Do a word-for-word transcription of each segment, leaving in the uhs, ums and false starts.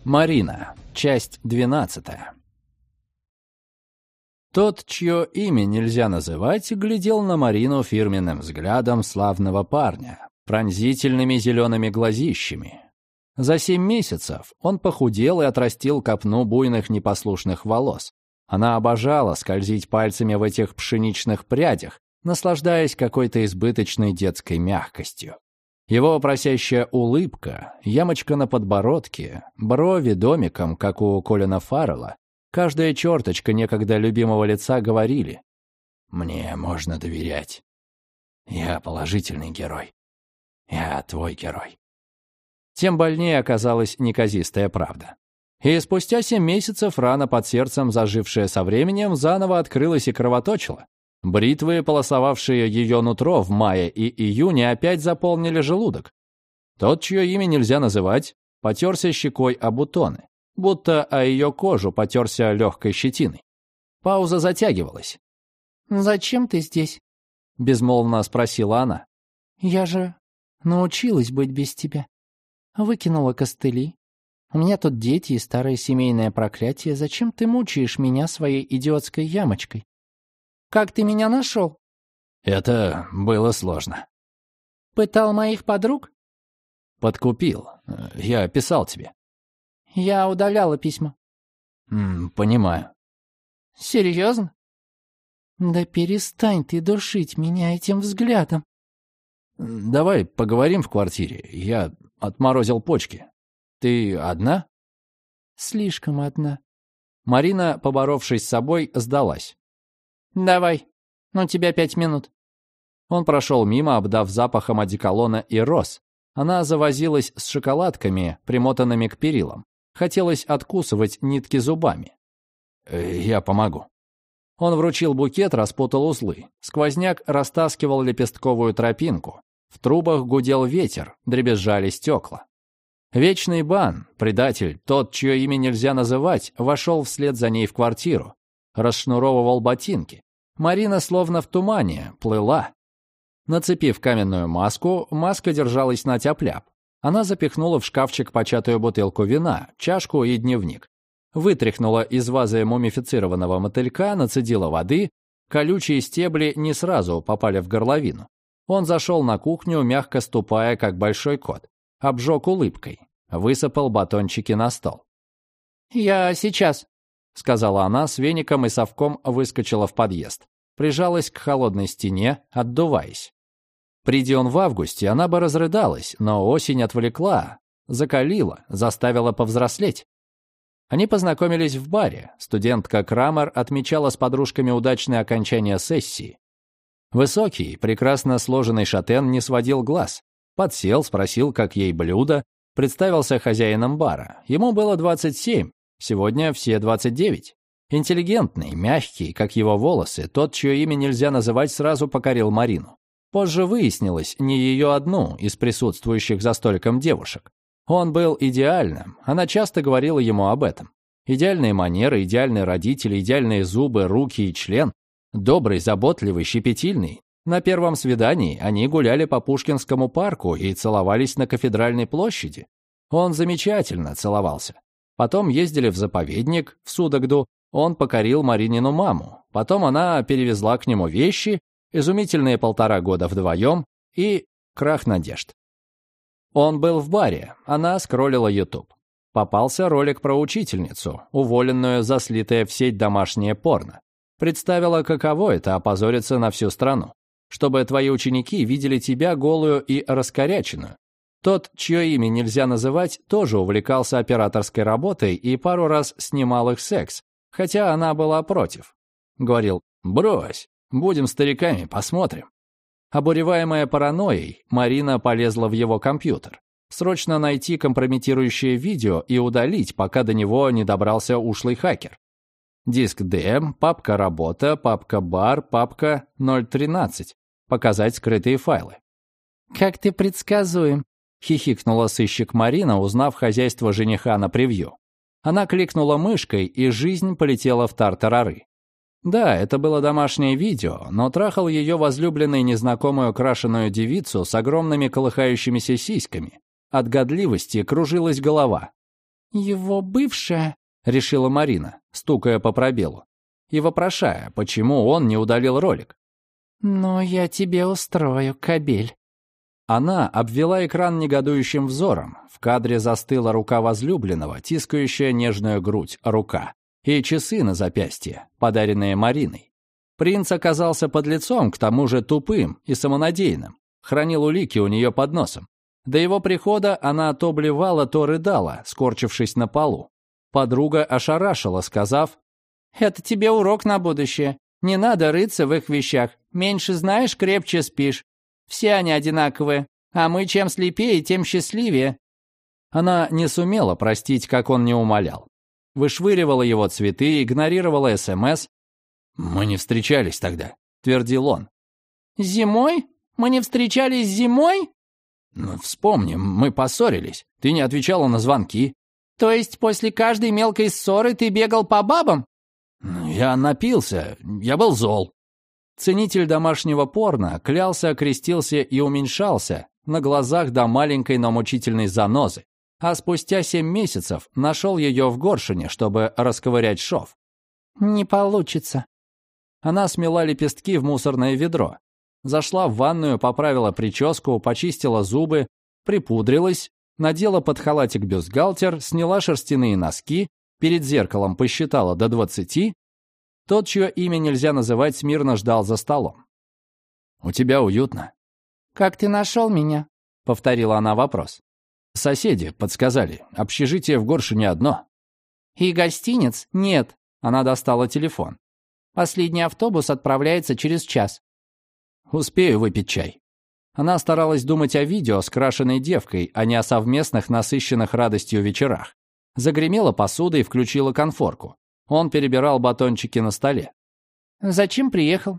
Марина. Часть двенадцатая. Тот, чье имя нельзя называть, глядел на Марину фирменным взглядом славного парня, пронзительными зелеными глазищами. За семь месяцев он похудел и отрастил копну буйных непослушных волос. Она обожала скользить пальцами в этих пшеничных прядях, наслаждаясь какой-то избыточной детской мягкостью. Его просящая улыбка, ямочка на подбородке, брови домиком, как у Колина Фаррелла, каждая черточка некогда любимого лица говорили: «Мне можно доверять. Я положительный герой. Я твой герой». Тем больнее оказалась неказистая правда. И спустя семь месяцев рана под сердцем, зажившая со временем, заново открылась и кровоточила. Бритвы, полосовавшие ее нутро в мае и июне, опять заполнили желудок. Тот, чье имя нельзя называть, потерся щекой о бутоны, будто о ее кожу потерся легкой щетиной. Пауза затягивалась. «Зачем ты здесь?» — безмолвно спросила она. «Я же научилась быть без тебя. Выкинула костыли. У меня тут дети и старое семейное проклятие. Зачем ты мучаешь меня своей идиотской ямочкой? Как ты меня нашел?» Это было сложно. «Пытал моих подруг?» Подкупил. Я писал тебе. Я удаляла письма. М, понимаю. Серьезно? Да перестань ты душить меня этим взглядом. Давай поговорим в квартире. Я отморозил почки. Ты одна? Слишком одна. Марина, поборовшись с собой, сдалась. Давай, у тебя пять минут. Он прошел мимо, обдав запахом одеколона и роз. Она завозилась с шоколадками, примотанными к перилам. Хотелось откусывать нитки зубами. «Я помогу». Он вручил букет, распутал узлы. Сквозняк растаскивал лепестковую тропинку. В трубах гудел ветер, дребезжали стекла. Вечный Бан, предатель, тот, чье имя нельзя называть, вошел вслед за ней в квартиру. Расшнуровывал ботинки. Марина словно в тумане плыла. Нацепив каменную маску, маска держалась на тяп-ляп. Она запихнула в шкафчик початую бутылку вина, чашку и дневник. Вытряхнула из вазы мумифицированного мотылька, нацедила воды. Колючие стебли не сразу попали в горловину. Он зашел на кухню, мягко ступая, как большой кот. Обжег улыбкой. Высыпал батончики на стол. «Я сейчас», — сказала она, с веником и совком выскочила в подъезд. Прижалась к холодной стене, отдуваясь. Приди он в августе, она бы разрыдалась, но осень отвлекла, закалила, заставила повзрослеть. Они познакомились в баре. Студентка Крамер отмечала с подружками удачное окончание сессии. Высокий, прекрасно сложенный шатен не сводил глаз. Подсел, спросил, как ей блюдо, представился хозяином бара. Ему было двадцать семь, сегодня все двадцать девять. Интеллигентный, мягкий, как его волосы, тот, чье имя нельзя называть, сразу покорил Марину. Позже выяснилось, не ее одну из присутствующих за столиком девушек. Он был идеальным, она часто говорила ему об этом. Идеальные манеры, идеальные родители, идеальные зубы, руки и член. Добрый, заботливый, щепетильный. На первом свидании они гуляли по Пушкинскому парку и целовались на Кафедральной площади. Он замечательно целовался. Потом ездили в заповедник, в Судогду. Он покорил Маринину маму. Потом она перевезла к нему вещи, изумительные полтора года вдвоем и крах надежд. Он был в баре, она скроллила YouTube. Попался ролик про учительницу, уволенную за слитое в сеть домашнее порно. Представила, каково это — опозориться на всю страну. Чтобы твои ученики видели тебя голую и раскоряченную. Тот, чье имя нельзя называть, тоже увлекался операторской работой и пару раз снимал их секс, хотя она была против. Говорил: «Брось, будем стариками, посмотрим». Обуреваемая паранойей, Марина полезла в его компьютер. Срочно найти компрометирующее видео и удалить, пока до него не добрался ушлый хакер. Диск Д, папка «Работа», папка «Бар», папка ноль тринадцать. Показать скрытые файлы. «Как ты предсказуем», — хихикнула сыщик Марина, узнав хозяйство жениха на превью. Она кликнула мышкой, и жизнь полетела в тартарары. Да, это было домашнее видео, но трахал ее возлюбленный незнакомую крашеную девицу с огромными колыхающимися сиськами. От годливости кружилась голова. «Его бывшая», — решила Марина, стукая по пробелу, и вопрошая, почему он не удалил ролик. «Но я тебе устрою, кобель». Она обвела экран негодующим взором. В кадре застыла рука возлюбленного, тискающая нежную грудь рука, и часы на запястье, подаренные Мариной. Принц оказался подлецом, к тому же тупым и самонадеянным, хранил улики у нее под носом. До его прихода она то блевала, то рыдала, скорчившись на полу. Подруга ошарашила, сказав: «Это тебе урок на будущее. Не надо рыться в их вещах. Меньше знаешь, крепче спишь. Все они одинаковые, а мы чем слепее, тем счастливее». Она не сумела простить, как он не умолял. Вышвыривала его цветы, игнорировала СМС. «Мы не встречались тогда», — твердил он. «Зимой? Мы не встречались зимой?» «Ну, вспомни, мы поссорились. Ты не отвечала на звонки». «То есть после каждой мелкой ссоры ты бегал по бабам?» «Я напился, я был зол». Ценитель домашнего порно клялся, крестился и уменьшался на глазах до маленькой, но мучительной занозы, а спустя семь месяцев нашел ее в Горшине, чтобы расковырять шов. «Не получится». Она смела лепестки в мусорное ведро, зашла в ванную, поправила прическу, почистила зубы, припудрилась, надела под халатик бюстгальтер, сняла шерстяные носки, перед зеркалом посчитала до двадцати. Тот, чье имя нельзя называть, смирно ждал за столом. «У тебя уютно». «Как ты нашел меня?» — повторила она вопрос. «Соседи подсказали. Общежитие в Горшине одно». «И гостиниц? Нет». Она достала телефон. «Последний автобус отправляется через час». «Успею выпить чай». Она старалась думать о видео с крашеной девкой, а не о совместных, насыщенных радостью вечерах. Загремела посуда и включила конфорку. Он перебирал батончики на столе. «Зачем приехал?»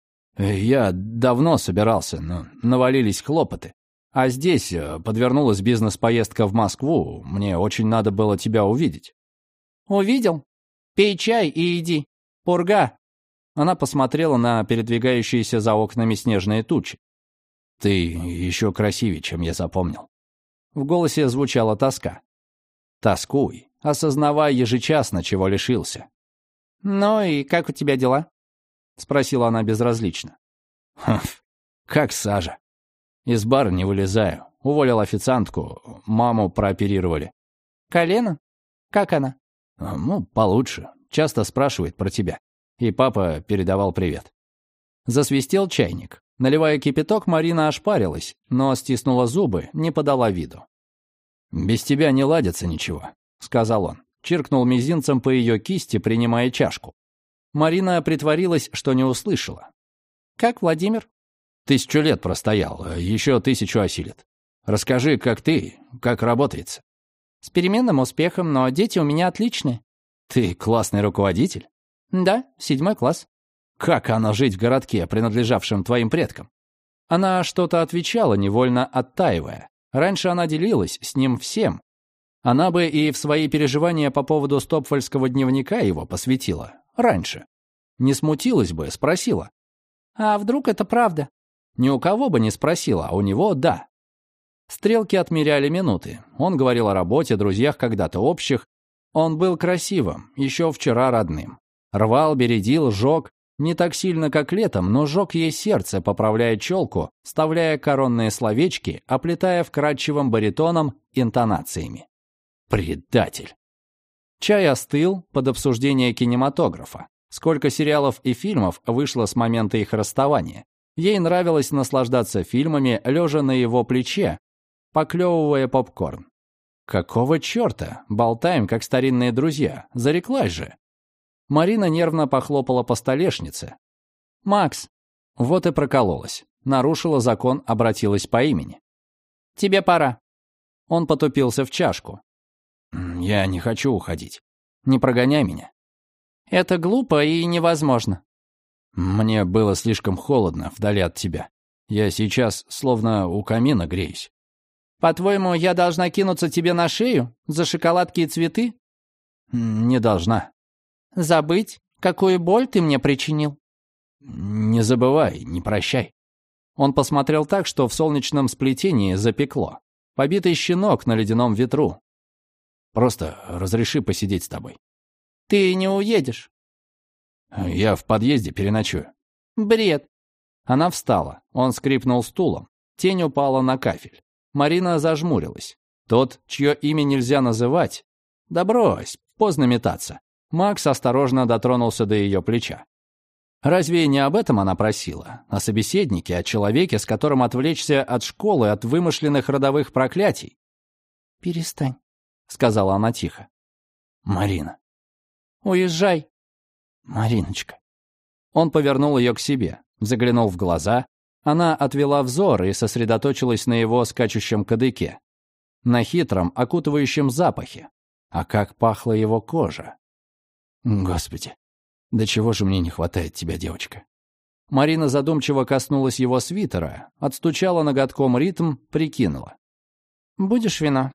«Я давно собирался, но навалились хлопоты. А здесь подвернулась бизнес-поездка в Москву. Мне очень надо было тебя увидеть». «Увидел? Пей чай и иди. Пурга». Она посмотрела на передвигающиеся за окнами снежные тучи. «Ты еще красивее, чем я запомнил». В голосе звучала тоска. «Тоскуй, осознавая ежечасно, чего лишился». «Ну и как у тебя дела?» — спросила она безразлично. «Хм, как сажа. Из бара не вылезаю. Уволил официантку, маму прооперировали». «Колено? Как она?» «Ну, получше. Часто спрашивает про тебя. И папа передавал привет». Засвистел чайник. Наливая кипяток, Марина ошпарилась, но стиснула зубы, не подала виду. «Без тебя не ладится ничего», — сказал он. Чиркнул мизинцем по ее кисти, принимая чашку. Марина притворилась, что не услышала. «Как Владимир?» «Тысячу лет простоял, еще тысячу осилит. Расскажи, как ты, как работается». «С переменным успехом, но дети у меня отличные». «Ты классный руководитель?» «Да, седьмой класс». «Как оно жить в городке, принадлежавшем твоим предкам?» Она что-то отвечала, невольно оттаивая. Раньше она делилась с ним всем. Она бы и в свои переживания по поводу стопфольского дневника его посвятила. Раньше. Не смутилась бы, спросила. «А вдруг это правда?» Ни у кого бы не спросила, а у него — да. Стрелки отмеряли минуты. Он говорил о работе, друзьях когда-то общих. Он был красивым, еще вчера родным. Рвал, бередил, жег. Не так сильно, как летом, но жег ей сердце, поправляя челку, вставляя коронные словечки, оплетая вкрадчивым баритоном интонациями. Предатель. Чай остыл под обсуждение кинематографа. Сколько сериалов и фильмов вышло с момента их расставания. Ей нравилось наслаждаться фильмами, лежа на его плече, поклевывая попкорн. Какого черта? Болтаем, как старинные друзья. Зареклась же. Марина нервно похлопала по столешнице. «Макс». Вот и прокололась. Нарушила закон, обратилась по имени. «Тебе пора». Он потупился в чашку. «Я не хочу уходить. Не прогоняй меня». «Это глупо и невозможно». «Мне было слишком холодно вдали от тебя. Я сейчас словно у камина греюсь». «По-твоему, я должна кинуться тебе на шею за шоколадки и цветы?» «Не должна». «Забыть, какую боль ты мне причинил?» «Не забывай, не прощай». Он посмотрел так, что в солнечном сплетении запекло. Побитый щенок на ледяном ветру. Просто разреши посидеть с тобой». «Ты не уедешь». «Я в подъезде переночую». «Бред». Она встала. Он скрипнул стулом. Тень упала на кафель. Марина зажмурилась. Тот, чье имя нельзя называть. Да брось, поздно метаться. Макс осторожно дотронулся до ее плеча. Разве не об этом она просила? О собеседнике, о человеке, с которым отвлечься от школы, от вымышленных родовых проклятий? «Перестань», — сказала она тихо. «Марина». «Уезжай». «Мариночка». Он повернул ее к себе, заглянул в глаза. Она отвела взор и сосредоточилась на его скачущем кадыке, на хитром, окутывающем запахе. А как пахла его кожа. Господи, до чего же мне не хватает тебя, девочка. Марина задумчиво коснулась его свитера, отстучала ноготком ритм, прикинула. «Будешь вино?»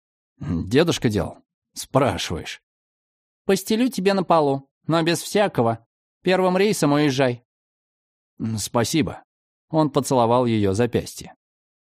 «Дедушка делал?» «Спрашиваешь». «Постелю тебе на полу, но без всякого. Первым рейсом уезжай». «Спасибо». Он поцеловал ее запястье.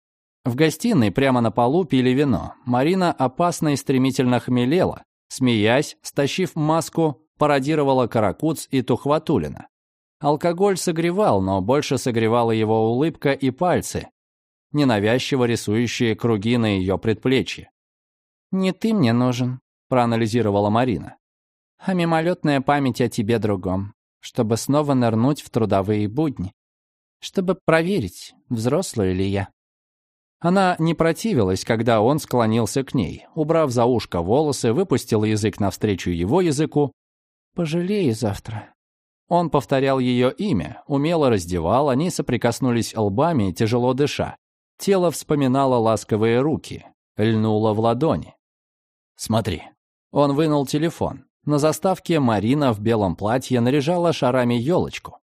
В гостиной прямо на полу пили вино. Марина опасно и стремительно хмелела. Смеясь, стащив маску, пародировала Каракуц и Тухватулина. Алкоголь согревал, но больше согревала его улыбка и пальцы, ненавязчиво рисующие круги на ее предплечье. «Не ты мне нужен», — проанализировала Марина, «а мимолетная память о тебе другом, чтобы снова нырнуть в трудовые будни, чтобы проверить, взрослая ли я». Она не противилась, когда он склонился к ней, убрав за ушко волосы, выпустил язык навстречу его языку. «Пожалею завтра». Он повторял ее имя, умело раздевал, они соприкоснулись лбами, тяжело дыша. Тело вспоминало ласковые руки, льнуло в ладони. «Смотри». Он вынул телефон. На заставке Марина в белом платье наряжала шарами елочку.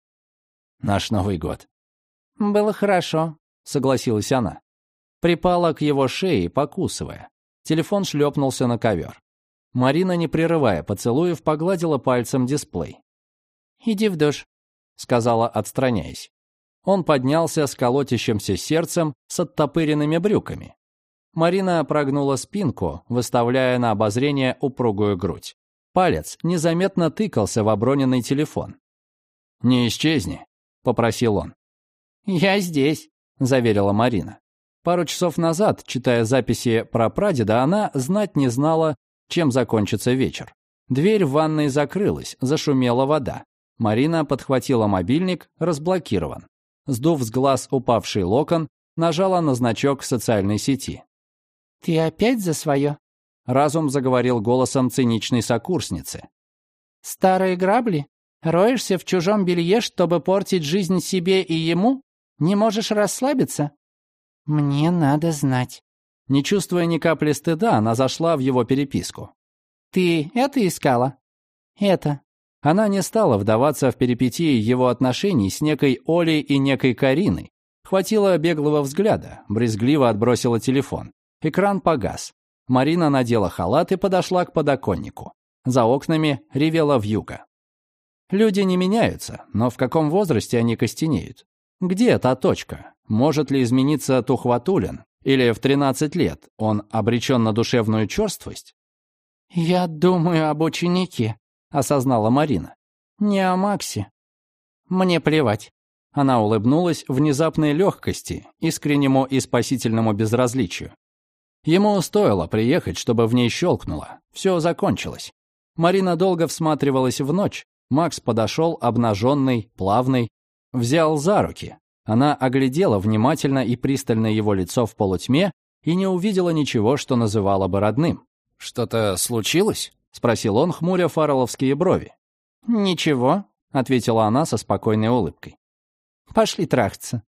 «Наш Новый год». «Было хорошо», — согласилась она. Припала к его шее, покусывая. Телефон шлепнулся на ковер. Марина, не прерывая поцелуев, погладила пальцем дисплей. «Иди в душ», — сказала, отстраняясь. Он поднялся с колотящимся сердцем, с оттопыренными брюками. Марина прогнула спинку, выставляя на обозрение упругую грудь. Палец незаметно тыкался в оброненный телефон. «Не исчезни», — попросил он. «Я здесь», — заверила Марина. Пару часов назад, читая записи про прадеда, она знать не знала, чем закончится вечер. Дверь в ванной закрылась, зашумела вода. Марина подхватила мобильник, разблокирован. Сдув с глаз упавший локон, нажала на значок социальной сети. «Ты опять за свое?» Разум заговорил голосом циничной сокурсницы. «Старые грабли? Роешься в чужом белье, чтобы портить жизнь себе и ему? Не можешь расслабиться?» «Мне надо знать». Не чувствуя ни капли стыда, она зашла в его переписку. «Ты это искала?» «Это». Она не стала вдаваться в перипетии его отношений с некой Олей и некой Кариной. Хватило беглого взгляда, брезгливо отбросила телефон. Экран погас. Марина надела халат и подошла к подоконнику. За окнами ревела вьюга. Люди не меняются, но в каком возрасте они костенеют? Где та точка? Может ли измениться Тухватулин? Или в тринадцать лет он обречен на душевную черствость? «Я думаю об ученике», — осознала Марина. «Не о Максе. Мне плевать». Она улыбнулась внезапной легкости, искреннему и спасительному безразличию. Ему стоило приехать, чтобы в ней щелкнуло. Все закончилось. Марина долго всматривалась в ночь. Макс подошел, обнаженный, плавный, взял за руки. Она оглядела внимательно и пристально его лицо в полутьме и не увидела ничего, что называла бы родным. «Что-то случилось?» — спросил он, хмуря фаррелловские брови. «Ничего», — ответила она со спокойной улыбкой. «Пошли трахаться».